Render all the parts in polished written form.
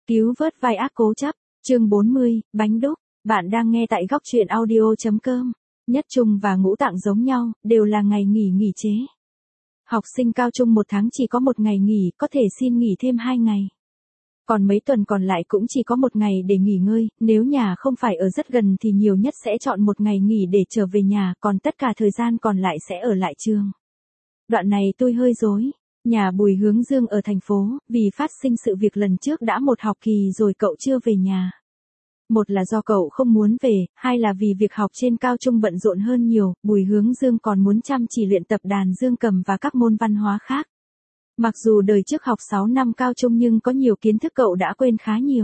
Cứu vớt vai ác cố chấp, chương 40, bánh đúc. Bạn đang nghe tại góc truyện audio.com. Nhất trung và ngũ tạng giống nhau, đều là ngày nghỉ chế. Học sinh cao trung một tháng chỉ có một ngày nghỉ, có thể xin nghỉ thêm 2 ngày. Còn mấy tuần còn lại cũng chỉ có một ngày để nghỉ ngơi, nếu nhà không phải ở rất gần thì nhiều nhất sẽ chọn một ngày nghỉ để trở về nhà, còn tất cả thời gian còn lại sẽ ở lại trường. Đoạn này tôi hơi rối. Nhà Bùi Hướng Dương ở thành phố, vì phát sinh sự việc lần trước đã một học kỳ rồi cậu chưa về nhà. Một là do cậu không muốn về, hai là vì việc học trên cao trung bận rộn hơn nhiều, Bùi Hướng Dương còn muốn chăm chỉ luyện tập đàn dương cầm và các môn văn hóa khác. Mặc dù đời trước học 6 năm cao trung nhưng có nhiều kiến thức cậu đã quên khá nhiều.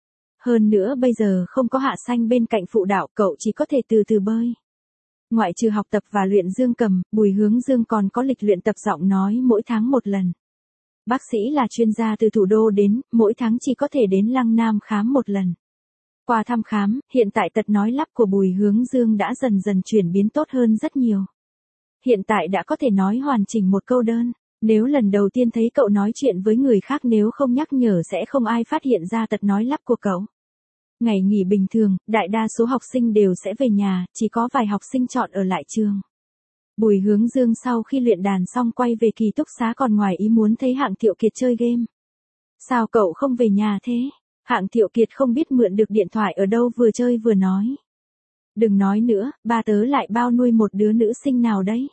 Hơn nữa bây giờ không có Hạ Xanh bên cạnh phụ đạo, cậu chỉ có thể từ từ bơi. Ngoại trừ học tập và luyện dương cầm, Bùi Hướng Dương còn có lịch luyện tập giọng nói mỗi tháng một lần. Bác sĩ là chuyên gia từ thủ đô đến, mỗi tháng chỉ có thể đến Lăng Nam khám một lần. Qua thăm khám, hiện tại tật nói lắp của Bùi Hướng Dương đã dần dần chuyển biến tốt hơn rất nhiều. Hiện tại đã có thể nói hoàn chỉnh một câu đơn. Nếu lần đầu tiên thấy cậu nói chuyện với người khác nếu không nhắc nhở sẽ không ai phát hiện ra tật nói lắp của cậu. Ngày nghỉ bình thường, đại đa số học sinh đều sẽ về nhà, chỉ có vài học sinh chọn ở lại trường. Bùi Hướng Dương sau khi luyện đàn xong quay về ký túc xá còn ngoài ý muốn thấy Hạng Thiệu Kiệt chơi game. Sao cậu không về nhà thế? Hạng Thiệu Kiệt không biết mượn được điện thoại ở đâu vừa chơi vừa nói. Đừng nói nữa, ba tớ lại bao nuôi một đứa nữ sinh nào đấy.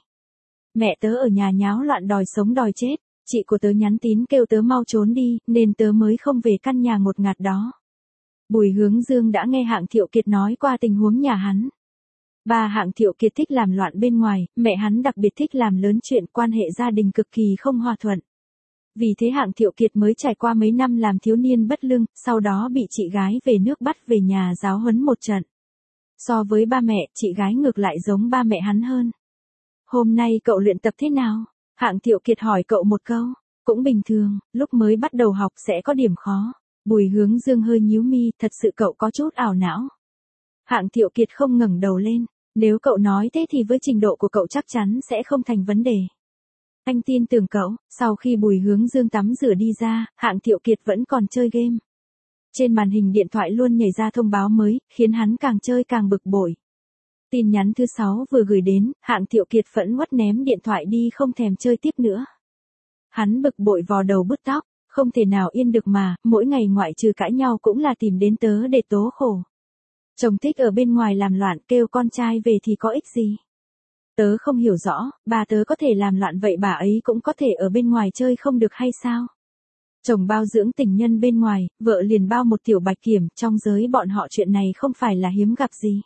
Mẹ tớ ở nhà nháo loạn đòi sống đòi chết, chị của tớ nhắn tín kêu tớ mau trốn đi, nên tớ mới không về căn nhà ngột ngạt đó. Bùi Hướng Dương đã nghe Hạng Thiệu Kiệt nói qua tình huống nhà hắn. Ba Hạng Thiệu Kiệt thích làm loạn bên ngoài, mẹ hắn đặc biệt thích làm lớn chuyện, quan hệ gia đình cực kỳ không hòa thuận. Vì thế Hạng Thiệu Kiệt mới trải qua mấy năm làm thiếu niên bất lương, sau đó bị chị gái về nước bắt về nhà giáo huấn một trận. So với ba mẹ, chị gái ngược lại giống ba mẹ hắn hơn. Hôm nay cậu luyện tập thế nào? Hạng Thiệu Kiệt hỏi cậu một câu. Cũng bình thường, lúc mới bắt đầu học sẽ có điểm khó. Bùi Hướng Dương hơi nhíu mi, thật sự cậu có chút ảo não. Hạng Thiệu Kiệt không ngẩng đầu lên. Nếu cậu nói thế thì với trình độ của cậu chắc chắn sẽ không thành vấn đề. Anh tin tưởng cậu. Sau khi Bùi Hướng Dương tắm rửa đi ra, Hạng Thiệu Kiệt vẫn còn chơi game. Trên màn hình điện thoại luôn nhảy ra thông báo mới, khiến hắn càng chơi càng bực bội. Tin nhắn thứ 6 vừa gửi đến, Hạng Thiệu Kiệt phẫn uất ném điện thoại đi không thèm chơi tiếp nữa. Hắn bực bội vò đầu bứt tóc, không thể nào yên được mà, mỗi ngày ngoại trừ cãi nhau cũng là tìm đến tớ để tố khổ. Chồng thích ở bên ngoài làm loạn, kêu con trai về thì có ích gì. Tớ không hiểu rõ, bà tớ có thể làm loạn vậy bà ấy cũng có thể ở bên ngoài chơi không được hay sao? Chồng bao dưỡng tình nhân bên ngoài, vợ liền bao một tiểu bạch kiểm, trong giới bọn họ chuyện này không phải là hiếm gặp gì.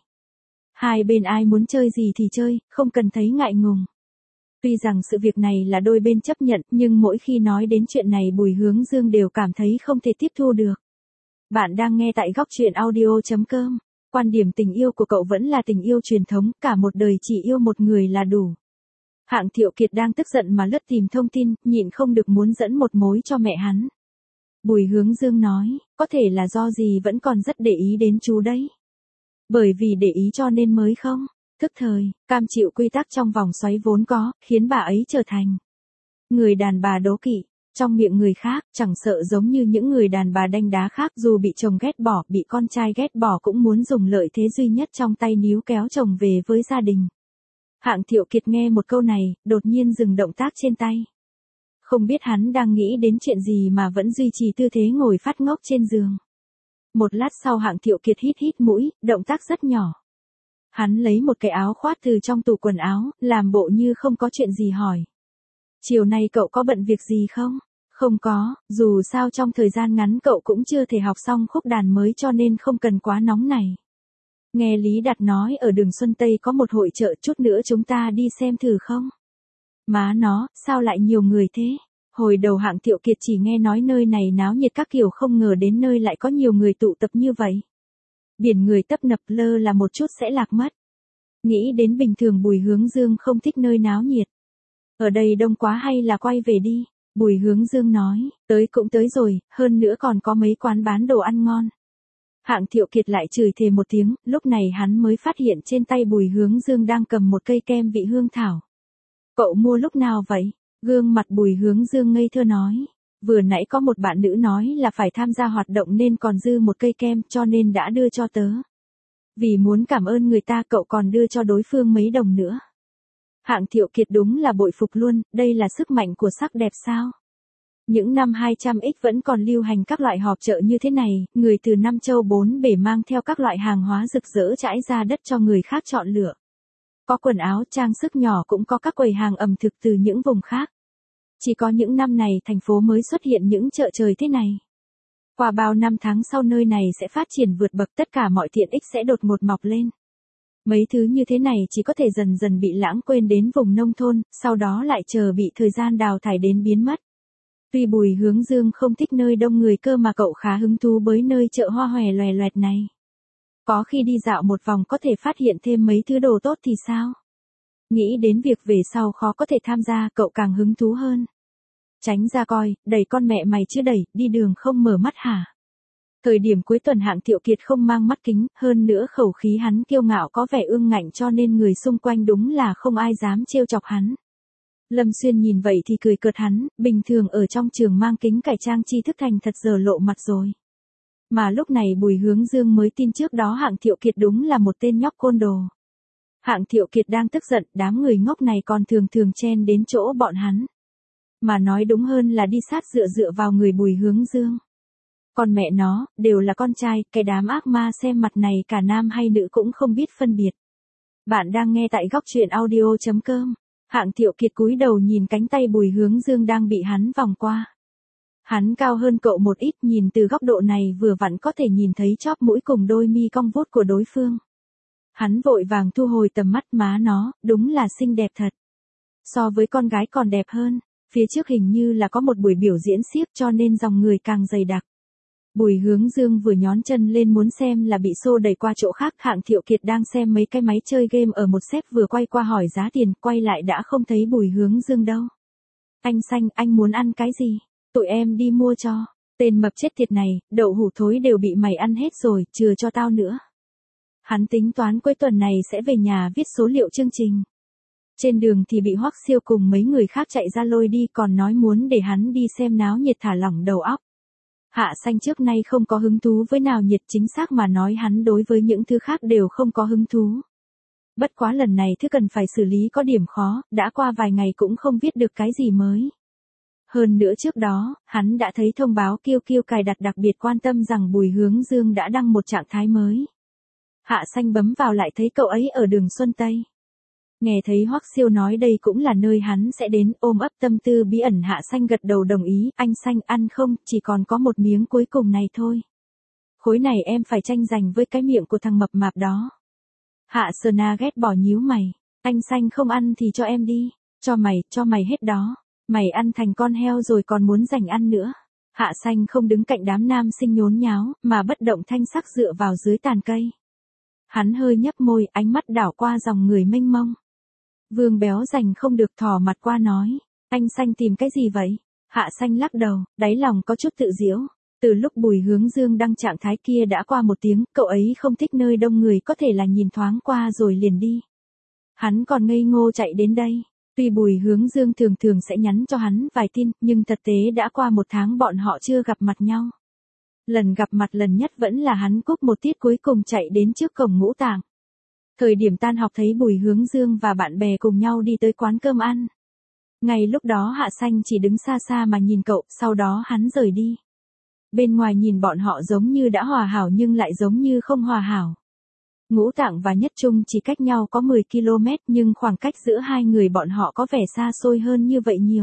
Hai bên ai muốn chơi gì thì chơi, không cần thấy ngại ngùng. Tuy rằng sự việc này là đôi bên chấp nhận, nhưng mỗi khi nói đến chuyện này Bùi Hướng Dương đều cảm thấy không thể tiếp thu được. Bạn đang nghe tại góc truyện audio.com. Quan điểm tình yêu của cậu vẫn là tình yêu truyền thống, cả một đời chỉ yêu một người là đủ. Hạng Thiệu Kiệt đang tức giận mà lướt tìm thông tin, nhịn không được muốn dẫn một mối cho mẹ hắn. Bùi Hướng Dương nói, có thể là do gì vẫn còn rất để ý đến chú đấy. Bởi vì để ý cho nên mới không, thức thời, cam chịu quy tắc trong vòng xoáy vốn có, khiến bà ấy trở thành người đàn bà đố kỵ, trong miệng người khác, chẳng sợ giống như những người đàn bà đanh đá khác dù bị chồng ghét bỏ, bị con trai ghét bỏ cũng muốn dùng lợi thế duy nhất trong tay níu kéo chồng về với gia đình. Hạng Thiệu Kiệt nghe một câu này, đột nhiên dừng động tác trên tay. Không biết hắn đang nghĩ đến chuyện gì mà vẫn duy trì tư thế ngồi phát ngốc trên giường. Một lát sau Hạng Thiệu Kiệt hít mũi, động tác rất nhỏ. Hắn lấy một cái áo khoác từ trong tủ quần áo, làm bộ như không có chuyện gì hỏi. Chiều nay cậu có bận việc gì không? Không có, dù sao trong thời gian ngắn cậu cũng chưa thể học xong khúc đàn mới cho nên không cần quá nóng này. Nghe Lý Đạt nói ở đường Xuân Tây có một hội chợ, chút nữa chúng ta đi xem thử không? Má nó, sao lại nhiều người thế? Hồi đầu Hạng Thiệu Kiệt chỉ nghe nói nơi này náo nhiệt các kiểu, không ngờ đến nơi lại có nhiều người tụ tập như vậy. Biển người tấp nập, lơ là một chút sẽ lạc mất. Nghĩ đến bình thường Bùi Hướng Dương không thích nơi náo nhiệt. Ở đây đông quá hay là quay về đi? Bùi Hướng Dương nói, tới cũng tới rồi, hơn nữa còn có mấy quán bán đồ ăn ngon. Hạng Thiệu Kiệt lại chửi thề một tiếng, lúc này hắn mới phát hiện trên tay Bùi Hướng Dương đang cầm một cây kem vị hương thảo. Cậu mua lúc nào vậy? Gương mặt Bùi Hướng Dương ngây thơ nói. Vừa nãy có một bạn nữ nói là phải tham gia hoạt động nên còn dư một cây kem cho nên đã đưa cho tớ. Vì muốn cảm ơn người ta cậu còn đưa cho đối phương mấy đồng nữa. Hạng Thiệu Kiệt đúng là bội phục luôn, đây là sức mạnh của sắc đẹp sao? Những năm 200X vẫn còn lưu hành các loại họp chợ như thế này, người từ năm châu bốn bể mang theo các loại hàng hóa rực rỡ trải ra đất cho người khác chọn lựa. Có quần áo, trang sức nhỏ cũng có các quầy hàng ẩm thực từ những vùng khác. Chỉ có những năm này thành phố mới xuất hiện những chợ trời thế này. Qua bao năm tháng sau nơi này sẽ phát triển vượt bậc, tất cả mọi tiện ích sẽ đột ngột mọc lên. Mấy thứ như thế này chỉ có thể dần dần bị lãng quên đến vùng nông thôn, sau đó lại chờ bị thời gian đào thải đến biến mất. Tuy Bùi Hướng Dương không thích nơi đông người cơ mà cậu khá hứng thú với nơi chợ hoa hòe loè loẹt này. Có khi đi dạo một vòng có thể phát hiện thêm mấy thứ đồ tốt thì sao? Nghĩ đến việc về sau khó có thể tham gia, cậu càng hứng thú hơn. Tránh ra coi, đẩy con mẹ mày chứ đẩy, đi đường không mở mắt hả? Thời điểm cuối tuần Hạng Thiệu Kiệt không mang mắt kính, hơn nữa khẩu khí hắn kiêu ngạo có vẻ ương ngạnh cho nên người xung quanh đúng là không ai dám trêu chọc hắn. Lâm Xuyên nhìn vậy thì cười cợt hắn, bình thường ở trong trường mang kính cải trang tri thức thành thật giờ lộ mặt rồi. Mà lúc này Bùi Hướng Dương mới tin trước đó Hạng Thiệu Kiệt đúng là một tên nhóc côn đồ. Hạng Thiệu Kiệt đang tức giận, đám người ngốc này còn thường chen đến chỗ bọn hắn. Mà nói đúng hơn là đi sát dựa vào người Bùi Hướng Dương. Còn mẹ nó, đều là con trai, cái đám ác ma xem mặt này cả nam hay nữ cũng không biết phân biệt. Bạn đang nghe tại góc truyện audio.com. Hạng Thiệu Kiệt cúi đầu nhìn cánh tay Bùi Hướng Dương đang bị hắn vòng qua. Hắn cao hơn cậu một ít, nhìn từ góc độ này vừa vặn có thể nhìn thấy chóp mũi cùng đôi mi cong vút của đối phương. Hắn vội vàng thu hồi tầm mắt, má nó, đúng là xinh đẹp thật. So với con gái còn đẹp hơn, phía trước hình như là có một buổi biểu diễn xiếc cho nên dòng người càng dày đặc. Bùi Hướng Dương vừa nhón chân lên muốn xem là bị xô đẩy qua chỗ khác. Hạng Thiệu Kiệt đang xem mấy cái máy chơi game ở một sếp vừa quay qua hỏi giá tiền, quay lại đã không thấy Bùi Hướng Dương đâu. Anh Xanh, anh muốn ăn cái gì? Tụi em đi mua cho. Tên mập chết tiệt này, đậu hũ thối đều bị mày ăn hết rồi, chừa cho tao nữa. Hắn tính toán cuối tuần này sẽ về nhà viết số liệu chương trình. Trên đường thì bị Hoắc Siêu cùng mấy người khác chạy ra lôi đi, còn nói muốn để hắn đi xem náo nhiệt thả lỏng đầu óc. Hạ Xanh trước nay không có hứng thú với nào nhiệt, chính xác mà nói hắn đối với những thứ khác đều không có hứng thú. Bất quá lần này thứ cần phải xử lý có điểm khó, đã qua vài ngày cũng không viết được cái gì mới. Hơn nữa trước đó, hắn đã thấy thông báo Kiêu cài đặt đặc biệt quan tâm rằng Bùi Hướng Dương đã đăng một trạng thái mới. Hạ Xanh bấm vào lại thấy cậu ấy ở đường Xuân Tây. Nghe thấy Hoắc Siêu nói đây cũng là nơi hắn sẽ đến, ôm ấp tâm tư bí ẩn Hạ Xanh gật đầu đồng ý. Anh Xanh ăn không, chỉ còn có một miếng cuối cùng này thôi. Khối này em phải tranh giành với cái miệng của thằng mập mạp đó. Hạ Sơ Na ghét bỏ nhíu mày. Anh Xanh không ăn thì cho em đi. Cho mày hết đó. Mày ăn thành con heo rồi còn muốn giành ăn nữa. Hạ Xanh không đứng cạnh đám nam sinh nhốn nháo, mà bất động thanh sắc dựa vào dưới tàn cây. Hắn hơi nhấp môi, ánh mắt đảo qua dòng người mênh mông. Vương Béo giành không được thò mặt qua nói. Anh Xanh tìm cái gì vậy? Hạ Xanh lắc đầu, đáy lòng có chút tự giễu. Từ lúc Bùi Hướng Dương đăng trạng thái kia đã qua một tiếng, cậu ấy không thích nơi đông người, có thể là nhìn thoáng qua rồi liền đi. Hắn còn ngây ngô chạy đến đây. Tuy Bùi Hướng Dương thường sẽ nhắn cho hắn vài tin, nhưng thực tế đã qua một tháng bọn họ chưa gặp mặt nhau. Lần gặp mặt lần nhất vẫn là hắn cúp một tiết cuối cùng chạy đến trước cổng Ngũ Tạng. Thời điểm tan học thấy Bùi Hướng Dương và bạn bè cùng nhau đi tới quán cơm ăn. Ngay lúc đó Hạ Xanh chỉ đứng xa xa mà nhìn cậu, sau đó hắn rời đi. Bên ngoài nhìn bọn họ giống như đã hòa hảo nhưng lại giống như không hòa hảo. Ngũ Tạng và Nhất Trung chỉ cách nhau có 10 km nhưng khoảng cách giữa hai người bọn họ có vẻ xa xôi hơn như vậy nhiều.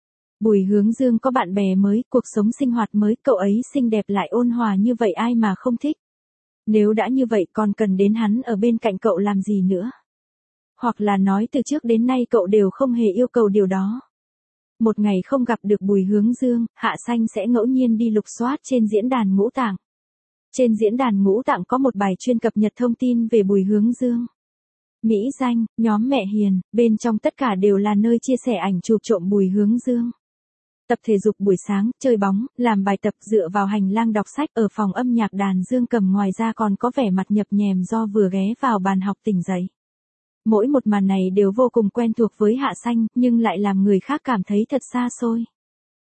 Bùi Hướng Dương có bạn bè mới, cuộc sống sinh hoạt mới, cậu ấy xinh đẹp lại ôn hòa như vậy ai mà không thích. Nếu đã như vậy còn cần đến hắn ở bên cạnh cậu làm gì nữa? Hoặc là nói từ trước đến nay cậu đều không hề yêu cầu điều đó. Một ngày không gặp được Bùi Hướng Dương, Hạ Xanh sẽ ngẫu nhiên đi lục soát trên diễn đàn Ngũ Tạng. Trên diễn đàn Ngũ Tạng có một bài chuyên cập nhật thông tin về Bùi Hướng Dương. Mỹ danh, nhóm mẹ hiền, bên trong tất cả đều là nơi chia sẻ ảnh chụp trộm Bùi Hướng Dương. Tập thể dục buổi sáng, chơi bóng, làm bài tập dựa vào hành lang đọc sách ở phòng âm nhạc đàn dương cầm, ngoài ra còn có vẻ mặt nhập nhèm do vừa ghé vào bàn học tỉnh dậy. Mỗi một màn này đều vô cùng quen thuộc với Hạ Xanh, nhưng lại làm người khác cảm thấy thật xa xôi.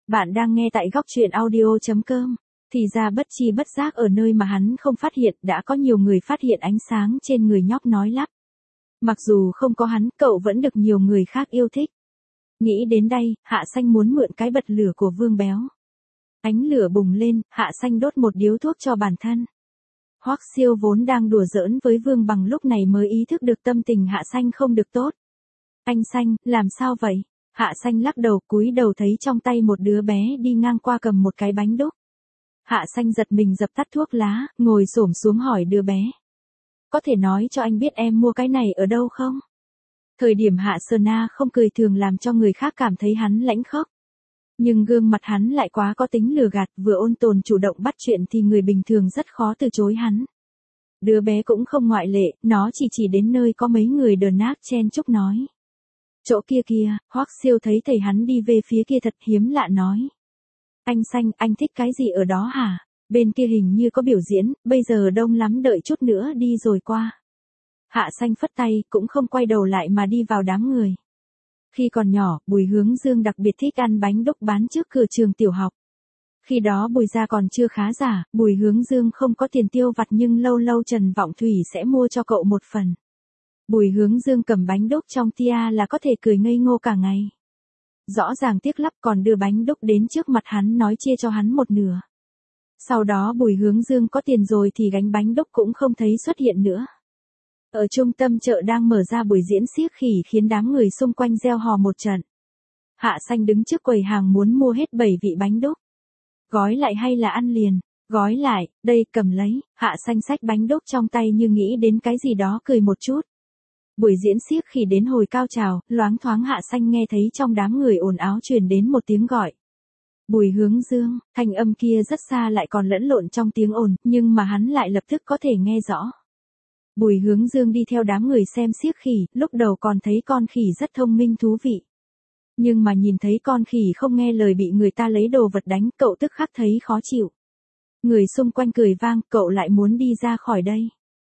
Bạn đang nghe tại góc truyện audio.com. Thì ra bất chi bất giác ở nơi mà hắn không phát hiện đã có nhiều người phát hiện ánh sáng trên người nhóc nói lắp. Mặc dù không có hắn, cậu vẫn được nhiều người khác yêu thích. Nghĩ đến đây, Hạ Xanh muốn mượn cái bật lửa của Vương Béo. Ánh lửa bùng lên, Hạ Xanh đốt một điếu thuốc cho bản thân. Hoắc Siêu vốn đang đùa giỡn với Vương Bằng lúc này mới ý thức được tâm tình Hạ Xanh không được tốt. Anh Xanh, làm sao vậy? Hạ Xanh lắc đầu cúi đầu thấy trong tay một đứa bé đi ngang qua cầm một cái bánh đúc. Hạ Xanh giật mình dập tắt thuốc lá, ngồi xổm xuống hỏi đứa bé. Có thể nói cho anh biết em mua cái này ở đâu không? Thời điểm Hạ Sơ Na không cười thường làm cho người khác cảm thấy hắn lãnh khốc. Nhưng gương mặt hắn lại quá có tính lừa gạt, vừa ôn tồn chủ động bắt chuyện thì người bình thường rất khó từ chối hắn. Đứa bé cũng không ngoại lệ, nó chỉ đến nơi có mấy người đờn nát chen chúc nói. Chỗ kia kia, Hoắc Siêu thấy thầy hắn đi về phía kia thật hiếm lạ nói. Anh Xanh, anh thích cái gì ở đó hả? Bên kia hình như có biểu diễn, bây giờ đông lắm đợi chút nữa đi rồi qua. Hạ Xanh phất tay, cũng không quay đầu lại mà đi vào đám người. Khi còn nhỏ, Bùi Hướng Dương đặc biệt thích ăn bánh đúc bán trước cửa trường tiểu học. Khi đó Bùi gia còn chưa khá giả, Bùi Hướng Dương không có tiền tiêu vặt nhưng lâu lâu Trần Vọng Thủy sẽ mua cho cậu một phần. Bùi Hướng Dương cầm bánh đúc trong tia là có thể cười ngây ngô cả ngày. Rõ ràng tiếc lắm còn đưa bánh đúc đến trước mặt hắn nói chia cho hắn một nửa. Sau đó Bùi Hướng Dương có tiền rồi thì gánh bánh đúc cũng không thấy xuất hiện nữa. Ở trung tâm chợ đang mở ra buổi diễn xiếc khỉ khiến đám người xung quanh reo hò một trận. Hạ Xanh đứng trước quầy hàng muốn mua hết 7 vị bánh đúc. Gói lại hay là ăn liền? Gói lại, đây cầm lấy. Hạ Xanh xách bánh đúc trong tay như nghĩ đến cái gì đó cười một chút. Buổi diễn xiếc khỉ đến hồi cao trào, loáng thoáng Hạ Xanh nghe thấy trong đám người ồn áo truyền đến một tiếng gọi. Bùi Hướng Dương, thanh âm kia rất xa lại còn lẫn lộn trong tiếng ồn, nhưng mà hắn lại lập tức có thể nghe rõ. Bùi Hướng Dương đi theo đám người xem xiếc khỉ, lúc đầu còn thấy con khỉ rất thông minh thú vị. Nhưng mà nhìn thấy con khỉ không nghe lời bị người ta lấy đồ vật đánh, cậu tức khắc thấy khó chịu. Người xung quanh cười vang, cậu lại muốn đi ra khỏi đây.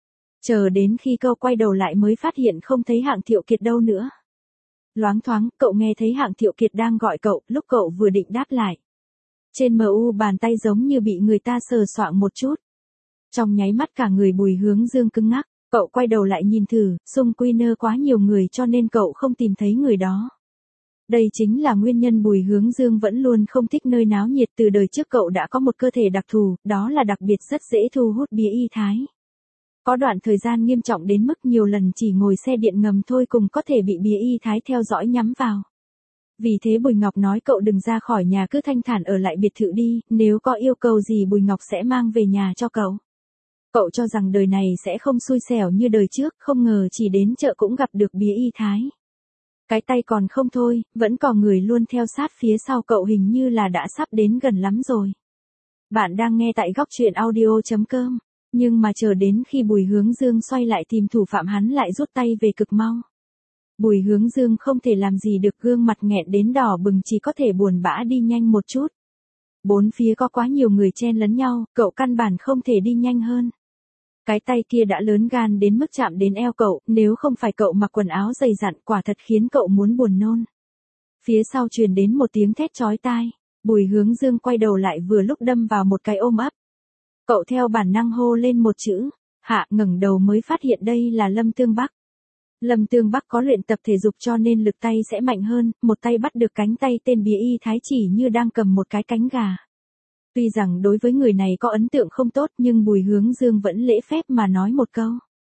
Chờ đến khi cậu quay đầu lại mới phát hiện không thấy Hạng Thiệu Kiệt đâu nữa. Loáng thoáng, cậu nghe thấy Hạng Thiệu Kiệt đang gọi cậu, lúc cậu vừa định đáp lại. Trên mu bàn tay giống như bị người ta sờ soạng một chút. Trong nháy mắt cả người Bùi Hướng Dương cứng ngắc, cậu quay đầu lại nhìn thử, xung quy nơ quá nhiều người cho nên cậu không tìm thấy người đó. Đây chính là nguyên nhân Bùi Hướng Dương vẫn luôn không thích nơi náo nhiệt, từ đời trước cậu đã có một cơ thể đặc thù, đó là đặc biệt rất dễ thu hút bía y thái. Có đoạn thời gian nghiêm trọng đến mức nhiều lần chỉ ngồi xe điện ngầm thôi cùng có thể bị bía y thái theo dõi nhắm vào. Vì thế Bùi Ngọc nói cậu đừng ra khỏi nhà cứ thanh thản ở lại biệt thự đi, nếu có yêu cầu gì Bùi Ngọc sẽ mang về nhà cho cậu. Cậu cho rằng đời này sẽ không xui xẻo như đời trước, không ngờ chỉ đến chợ cũng gặp được bía y thái. Cái tay còn không thôi, vẫn còn người luôn theo sát phía sau cậu hình như là đã sắp đến gần lắm rồi. Bạn đang nghe tại góc truyện audio.com, nhưng mà chờ đến khi Bùi Hướng Dương xoay lại tìm thủ phạm hắn lại rút tay về cực mau. Bùi Hướng Dương không thể làm gì được, gương mặt nghẹn đến đỏ bừng chỉ có thể buồn bã đi nhanh một chút. Bốn phía có quá nhiều người chen lấn nhau, cậu căn bản không thể đi nhanh hơn. Cái tay kia đã lớn gan đến mức chạm đến eo cậu, nếu không phải cậu mặc quần áo dày dặn quả thật khiến cậu muốn buồn nôn. Phía sau truyền đến một tiếng thét chói tai, Bùi Hướng Dương quay đầu lại vừa lúc đâm vào một cái ôm ấp. Cậu theo bản năng hô lên một chữ, Hạ, ngẩng đầu mới phát hiện đây là Lâm Tương Bắc. Lâm Tương Bắc có luyện tập thể dục cho nên lực tay sẽ mạnh hơn, một tay bắt được cánh tay tên bía y thái chỉ như đang cầm một cái cánh gà. Tuy rằng đối với người này có ấn tượng không tốt nhưng Bùi Hướng Dương vẫn lễ phép mà nói một câu.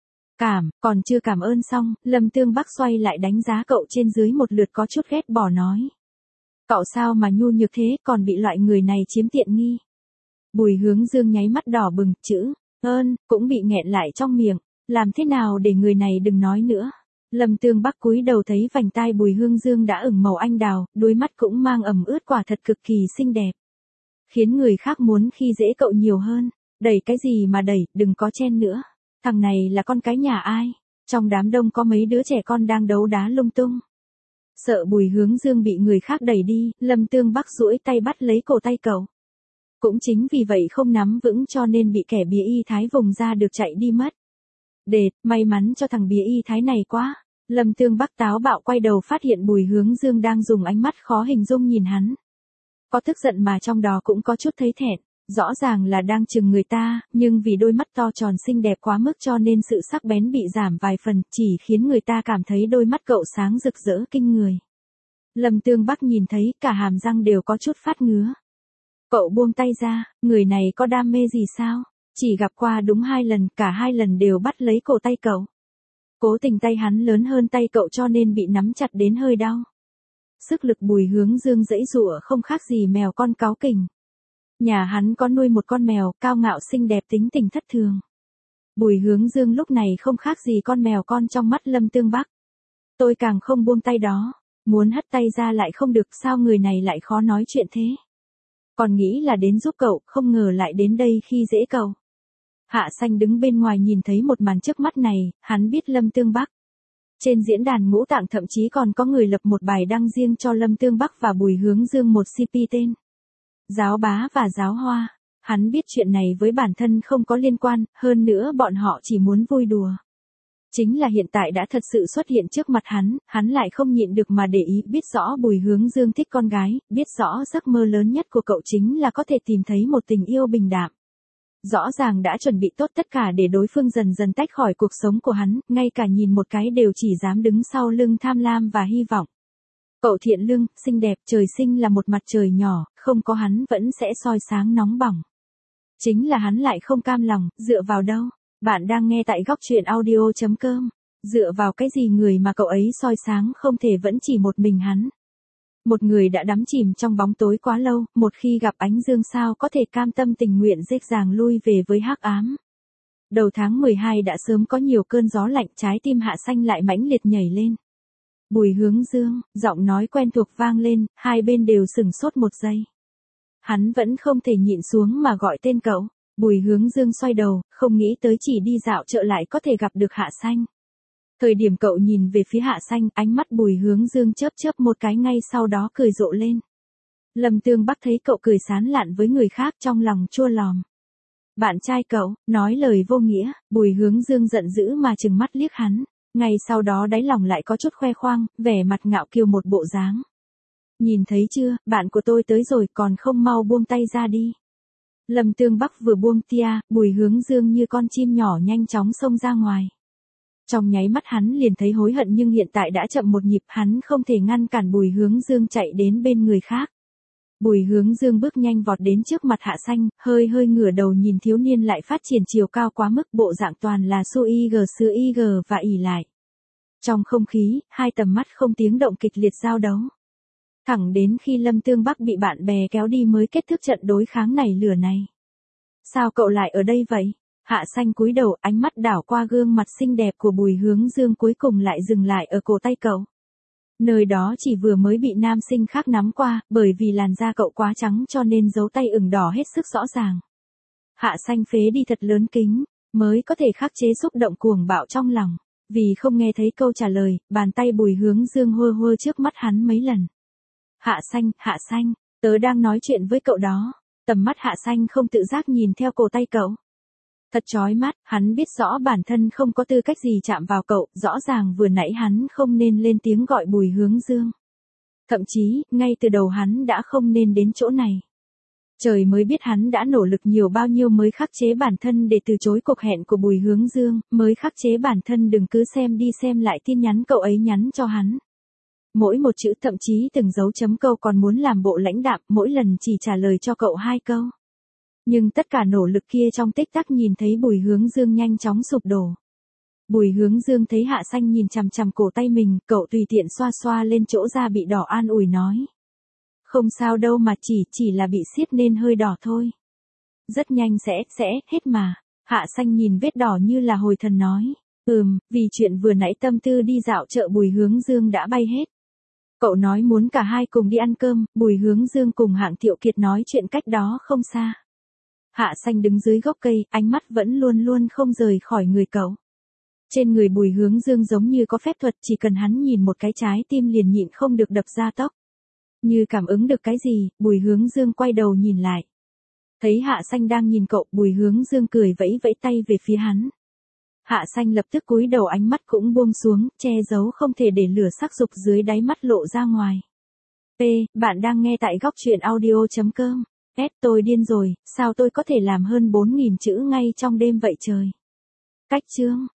Còn chưa cảm ơn xong, Lâm Tương Bắc xoay lại đánh giá cậu trên dưới một lượt có chút ghét bỏ nói. Cậu sao mà nhu nhược thế, còn bị loại người này chiếm tiện nghi. Bùi Hướng Dương nháy mắt đỏ bừng, chữ ơn cũng bị nghẹn lại trong miệng, làm thế nào để người này đừng nói nữa. Lâm Tương Bắc cúi đầu thấy vành tai Bùi Hướng Dương đã ửng màu anh đào, đôi mắt cũng mang ẩm ướt, quả thật cực kỳ xinh đẹp. Khiến người khác muốn khi dễ cậu nhiều hơn. Đẩy cái gì mà đẩy, đừng có chen nữa. Thằng này là con cái nhà ai? Trong đám đông có mấy đứa trẻ con đang đấu đá lung tung. Sợ Bùi Hướng Dương bị người khác đẩy đi, Lâm Tương Bắc duỗi tay bắt lấy cổ tay cậu. Cũng chính vì vậy không nắm vững cho nên bị kẻ bía y thái vùng ra được chạy đi mất. Đệt, may mắn cho thằng bía y thái này quá. Lâm Tương Bắc táo bạo quay đầu phát hiện Bùi Hướng Dương đang dùng ánh mắt khó hình dung nhìn hắn. Có tức giận mà trong đó cũng có chút thấy thẹn. Rõ ràng là đang chừng người ta, nhưng vì đôi mắt to tròn xinh đẹp quá mức cho nên sự sắc bén bị giảm vài phần, chỉ khiến người ta cảm thấy đôi mắt cậu sáng rực rỡ kinh người. Lâm Tương Bắc nhìn thấy cả hàm răng đều có chút phát ngứa. Cậu buông tay ra, người này có đam mê gì sao? Chỉ gặp qua đúng 2 lần, cả 2 lần đều bắt lấy cổ tay cậu. Cố tình tay hắn lớn hơn tay cậu cho nên bị nắm chặt đến hơi đau. Sức lực Bùi Hướng Dương giãy giụa không khác gì mèo con cáu kỉnh. Nhà hắn có nuôi một con mèo, cao ngạo xinh đẹp tính tình thất thường. Bùi Hướng Dương lúc này không khác gì con mèo con trong mắt Lâm Tương Bắc. Tôi càng không buông tay đó, muốn hất tay ra lại không được, sao người này lại khó nói chuyện thế. Còn nghĩ là đến giúp cậu, không ngờ lại đến đây khi dễ cậu. Hạ Xanh đứng bên ngoài nhìn thấy một màn trước mắt này, hắn biết Lâm Tương Bắc. Trên diễn đàn ngũ tạng thậm chí còn có người lập một bài đăng riêng cho Lâm Tương Bắc và Bùi Hướng Dương một CP tên Giáo Bá và Giáo Hoa. Hắn biết chuyện này với bản thân không có liên quan, hơn nữa bọn họ chỉ muốn vui đùa. Chính là hiện tại đã thật sự xuất hiện trước mặt hắn lại không nhịn được mà để ý, biết rõ Bùi Hướng Dương thích con gái, biết rõ giấc mơ lớn nhất của cậu chính là có thể tìm thấy một tình yêu bình đạm. Rõ ràng đã chuẩn bị tốt tất cả để đối phương dần dần tách khỏi cuộc sống của hắn, ngay cả nhìn một cái đều chỉ dám đứng sau lưng tham lam và hy vọng. Cậu thiện lương, xinh đẹp, trời sinh là một mặt trời nhỏ, không có hắn vẫn sẽ soi sáng nóng bỏng. Chính là hắn lại không cam lòng, dựa vào đâu? Bạn đang nghe tại góc truyện audio.com. Dựa vào cái gì người mà cậu ấy soi sáng không thể vẫn chỉ một mình hắn? Một người đã đắm chìm trong bóng tối quá lâu, một khi gặp ánh dương sao có thể cam tâm tình nguyện dễ dàng lui về với hắc ám. Đầu tháng 12 đã sớm có nhiều cơn gió lạnh, trái tim Hạ Xanh lại mãnh liệt nhảy lên. Bùi Hướng Dương, giọng nói quen thuộc vang lên, hai bên đều sửng sốt một giây. Hắn vẫn không thể nhịn xuống mà gọi tên cậu. Bùi Hướng Dương xoay đầu, không nghĩ tới chỉ đi dạo chợ lại có thể gặp được Hạ Xanh. Thời điểm cậu nhìn về phía Hạ Xanh, ánh mắt Bùi Hướng Dương chớp chớp một cái, ngay sau đó cười rộ lên. Lâm Tương Bắc thấy cậu cười sán lạn với người khác trong lòng chua lòm. Bạn trai cậu, nói lời vô nghĩa. Bùi Hướng Dương giận dữ mà trừng mắt liếc hắn. Ngay sau đó đáy lòng lại có chút khoe khoang, vẻ mặt ngạo kiều một bộ dáng. Nhìn thấy chưa, bạn của tôi tới rồi, còn không mau buông tay ra đi. Lâm Tương Bắc vừa buông tia, Bùi Hướng Dương như con chim nhỏ nhanh chóng xông ra ngoài. Trong nháy mắt hắn liền thấy hối hận, nhưng hiện tại đã chậm một nhịp, hắn không thể ngăn cản Bùi Hướng Dương chạy đến bên người khác. Bùi Hướng Dương bước nhanh vọt đến trước mặt Hạ Xanh, hơi ngửa đầu nhìn thiếu niên lại phát triển chiều cao quá mức, bộ dạng toàn là su ig và ỉ lại. Trong không khí, hai tầm mắt không tiếng động kịch liệt giao đấu. Thẳng đến khi Lâm Tương Bắc bị bạn bè kéo đi mới kết thúc trận đối kháng này lửa này. Sao cậu lại ở đây vậy? Hạ Xanh cúi đầu, ánh mắt đảo qua gương mặt xinh đẹp của Bùi Hướng Dương, cuối cùng lại dừng lại ở cổ tay cậu. Nơi đó chỉ vừa mới bị nam sinh khác nắm qua, bởi vì làn da cậu quá trắng cho nên dấu tay ửng đỏ hết sức rõ ràng. Hạ Xanh phế đi thật lớn kính, mới có thể khắc chế xúc động cuồng bạo trong lòng. Vì không nghe thấy câu trả lời, bàn tay Bùi Hướng Dương hơ trước mắt hắn mấy lần. Hạ Xanh, tớ đang nói chuyện với cậu đó. Tầm mắt Hạ Xanh không tự giác nhìn theo cổ tay cậu. Thật chói mắt, hắn biết rõ bản thân không có tư cách gì chạm vào cậu, rõ ràng vừa nãy hắn không nên lên tiếng gọi Bùi Hướng Dương. Thậm chí, ngay từ đầu hắn đã không nên đến chỗ này. Trời mới biết hắn đã nỗ lực nhiều bao nhiêu mới khắc chế bản thân để từ chối cuộc hẹn của Bùi Hướng Dương, mới khắc chế bản thân đừng cứ xem đi xem lại tin nhắn cậu ấy nhắn cho hắn. Mỗi một chữ, thậm chí từng dấu chấm câu còn muốn làm bộ lãnh đạm, mỗi lần chỉ trả lời cho cậu 2 câu. Nhưng tất cả nỗ lực kia trong tích tắc nhìn thấy Bùi Hướng Dương nhanh chóng sụp đổ. Bùi Hướng Dương thấy Hạ Xanh nhìn chằm chằm cổ tay mình, cậu tùy tiện xoa xoa lên chỗ da bị đỏ, an ủi nói. Không sao đâu mà, chỉ là bị xiết nên hơi đỏ thôi. Rất nhanh sẽ hết mà. Hạ Xanh nhìn vết đỏ như là hồi thần nói. Vì chuyện vừa nãy tâm tư đi dạo chợ Bùi Hướng Dương đã bay hết. Cậu nói muốn cả hai cùng đi ăn cơm, Bùi Hướng Dương cùng Hạng Thiệu Kiệt nói chuyện cách đó không xa. Hạ Xanh đứng dưới gốc cây, ánh mắt vẫn luôn không rời khỏi người cậu. Trên người Bùi Hướng Dương giống như có phép thuật, chỉ cần hắn nhìn một cái trái tim liền nhịn không được đập ra tốc. Như cảm ứng được cái gì, Bùi Hướng Dương quay đầu nhìn lại. Thấy Hạ Xanh đang nhìn cậu, Bùi Hướng Dương cười vẫy tay về phía hắn. Hạ Xanh lập tức cúi đầu, ánh mắt cũng buông xuống, che giấu không thể để lửa sắc dục dưới đáy mắt lộ ra ngoài. P. Bạn đang nghe tại góc truyện audio.com. S. Tôi điên rồi, sao tôi có thể làm hơn 4.000 chữ ngay trong đêm vậy trời? Cách chương.